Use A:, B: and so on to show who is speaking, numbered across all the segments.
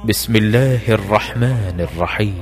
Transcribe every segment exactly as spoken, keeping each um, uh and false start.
A: بسم الله الرحمن الرحيم.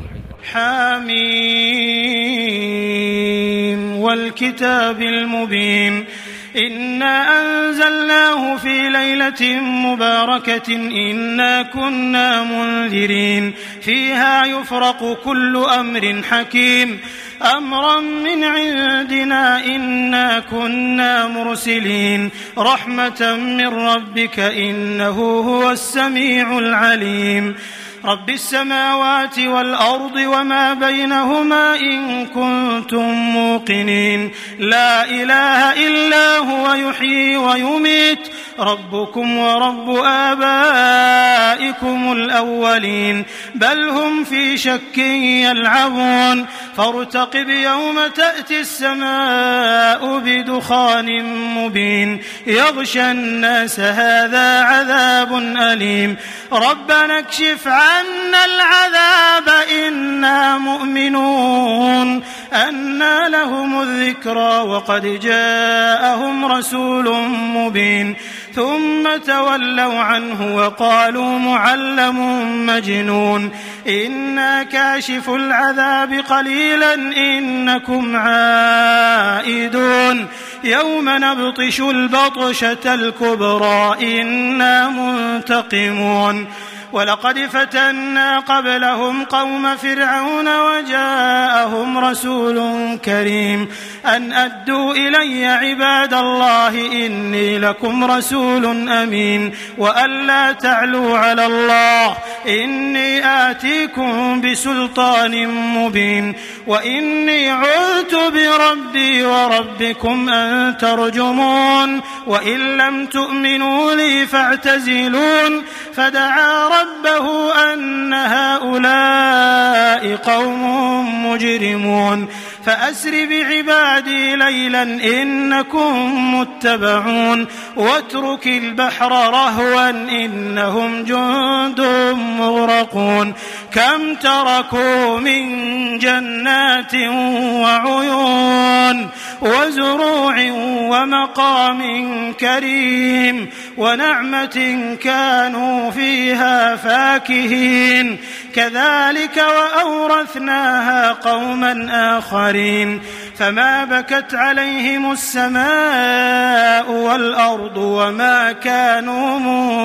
B: حميم والكتاب المبين إنا أنزلناه في ليلة مباركة إنا كنا منذرين فيها يفرق كل أمر حكيم أمرا من عندنا إنا كنا مرسلين رحمة من ربك إنه هو السميع العليم رب السماوات والأرض وما بينهما إن كنتم موقنين لا إله إلا هو يحيي ويميت ربكم ورب آبائكم الأولين بل هم في شك يلعبون فارتقب يوم تأتي السماء بدخان مبين يغشى الناس هذا عذاب أليم ربنا اكشف عنا العذاب إنا مؤمنون أنى لهم الذكرى وقد جاءهم رسول مبين ثم تولوا عنه وقالوا معلم مجنون إنا كاشف العذاب قليلا إنكم عائدون يوم نبطش البطشة الكبرى إنا منتقمون ولقد فتنا قبلهم قوم فرعون وجاءهم رسول كريم أن أدوا إلي عباد الله إني لكم رسول أمين وأن لا تعلوا على الله إني آتيكم بسلطان مبين وإني عذت بربي وربكم أن ترجمون وإن لم تؤمنوا لي فاعتزلون فدعا ربه أن هؤلاء قوم مجرمون فأسر بعبادي ليلا إنكم متبعون واترك البحر رهوا إنهم جند مغرقون كم تركوا من جنات وعيون وزروع ومقام كريم ونعمة كانوا فيها فاكهين كذلك وأورثناها قوما آخرين فما بكت عليهم السماء والأرض وما كانوا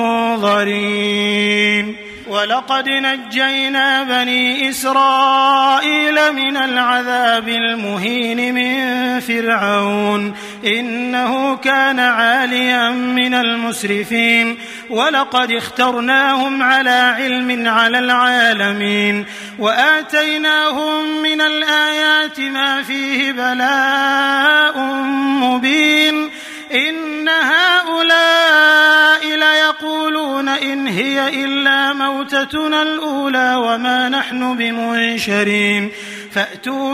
B: منظرين ولقد نجينا بني إسرائيل من العذاب المهين من فرعون إنه كان عاليا من المسرفين ولقد اخترناهم على علم على العالمين وآتيناهم من الآيات ما فيه بلاء مبين إن هؤلاء ليقولون إن هي إلا موتتنا الأولى وما نحن بمنشرين فأتوا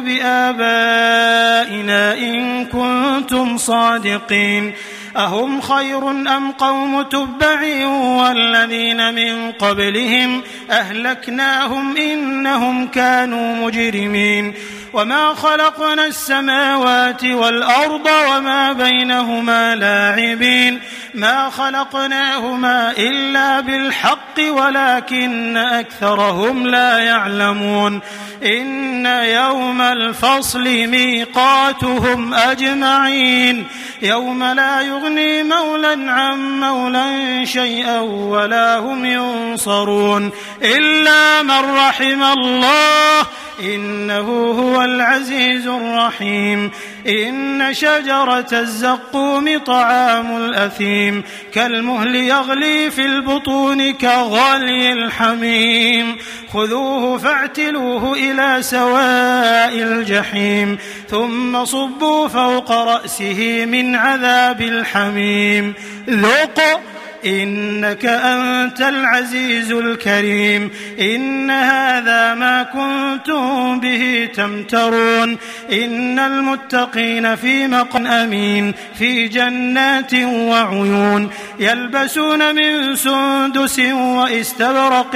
B: بآبائنا إن كنتم صادقين أهم خير أم قوم تبع والذين من قبلهم أهلكناهم إنهم كانوا مجرمين وما خلقنا السماوات والأرض وما بينهما لاعبين ما خلقناهما إلا بالحق ولكن أكثرهم لا يعلمون إن يوم الفصل ميقاتهم أجمعين يوم لا يغني مولى عن مولى شيئا ولا هم ينصرون إلا من رحم الله إنه هو العزيز الرحيم إن شجرة الزقوم طعام الأثيم كالمهل يغلي في البطون كغلي الحميم خذوه فاعتلوه إلى سواء الجحيم ثم صبوا فوق رأسه من عذاب الحميم ذوق إنك أنت العزيز الكريم إن هذا ما كنتم به تمترون إن المتقين في مقام أمين في جنات وعيون يلبسون من سندس واستبرق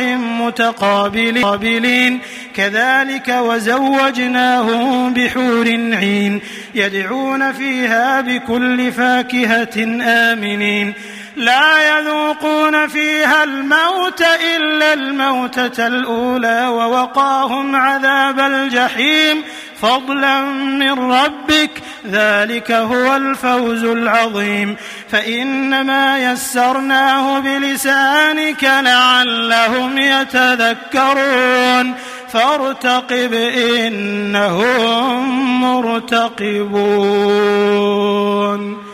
B: متقابلين كذلك وزوجناهم بحور عين يدعون فيها بكل فاكهة آمنين لا يذوقون فيها الموت إلا الموتة الأولى ووقاهم عذاب الجحيم فضلا من ربك ذلك هو الفوز العظيم فإنما يسرناه بلسانك لعلهم يتذكرون فارتقب إنهم مرتقبون.